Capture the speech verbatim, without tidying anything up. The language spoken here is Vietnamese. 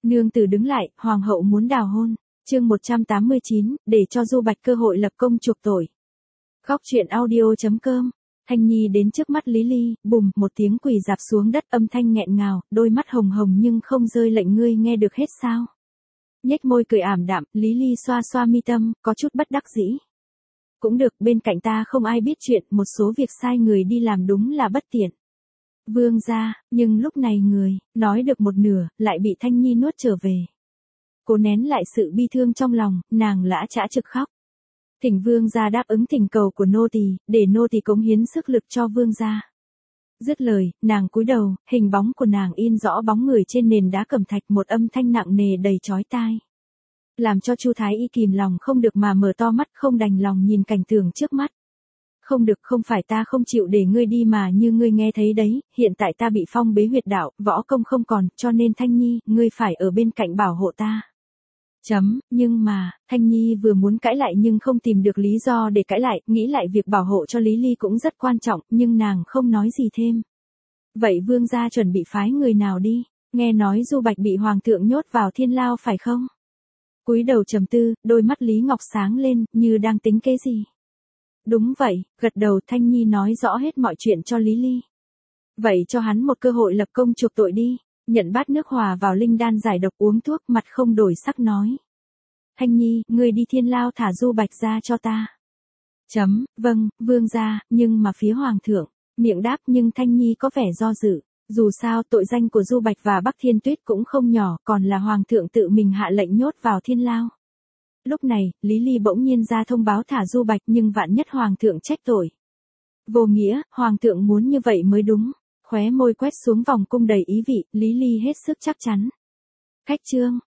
Nương tử đứng lại, hoàng hậu muốn đào hôn. Chương một trăm tám mươi chín, để cho Du Bạch cơ hội lập công chuộc tội. Khóc chuyện audio chấm com. Thanh Nhi đến trước mắt Lý Ly, bùm, một tiếng quỳ dạp xuống đất, âm thanh nghẹn ngào, đôi mắt hồng hồng nhưng không rơi lệnh, ngươi nghe được hết sao? Nhếch môi cười ảm đạm, Lý Ly xoa xoa mi tâm, có chút bất đắc dĩ. Cũng được, bên cạnh ta không ai biết chuyện, một số việc sai người đi làm đúng là bất tiện. Vương gia, nhưng lúc này người, nói được một nửa, lại bị Thanh Nhi nuốt trở về. Cố nén lại sự bi thương trong lòng, nàng lã chã trực khóc. Thỉnh vương gia đáp ứng thỉnh cầu của nô tỳ, để nô tỳ cống hiến sức lực cho vương gia. Dứt lời, nàng cúi đầu, hình bóng của nàng in rõ bóng người trên nền đá cẩm thạch, một âm thanh nặng nề đầy chói tai. Làm cho Chu Thái Y kìm lòng không được mà mở to mắt, không đành lòng nhìn cảnh tượng trước mắt. Không được, không phải ta không chịu để ngươi đi mà như ngươi nghe thấy đấy, hiện tại ta bị phong bế huyệt đạo, võ công không còn, cho nên Thanh Nhi, ngươi phải ở bên cạnh bảo hộ ta. Chấm, nhưng mà, Thanh Nhi vừa muốn cãi lại nhưng không tìm được lý do để cãi lại, nghĩ lại việc bảo hộ cho Lý Ly cũng rất quan trọng, nhưng nàng không nói gì thêm. Vậy vương gia chuẩn bị phái người nào đi, nghe nói Du Bạch bị hoàng thượng nhốt vào thiên lao phải không? Cúi đầu trầm tư, đôi mắt Lý Ngọc sáng lên, như đang tính kế gì. Đúng vậy, gật đầu. Thanh Nhi nói rõ hết mọi chuyện cho Lý Ly. Vậy cho hắn một cơ hội lập công chuộc tội đi. Nhận bát nước hòa vào linh đan giải độc uống thuốc, mặt không đổi sắc nói. Thanh Nhi, ngươi đi thiên lao thả Du Bạch ra cho ta. Chấm, vâng, vương gia, nhưng mà phía hoàng thượng, miệng đáp nhưng Thanh Nhi có vẻ do dự. Dù sao tội danh của Du Bạch và Bắc Thiên Tuyết cũng không nhỏ, còn là hoàng thượng tự mình hạ lệnh nhốt vào thiên lao. Lúc này, Lý Ly bỗng nhiên ra thông báo thả Du Bạch, nhưng vạn nhất hoàng thượng trách tội. Vô nghĩa, hoàng thượng muốn như vậy mới đúng. Khóe môi quét xuống vòng cung đầy ý vị, Lý Ly hết sức chắc chắn. Khách trương,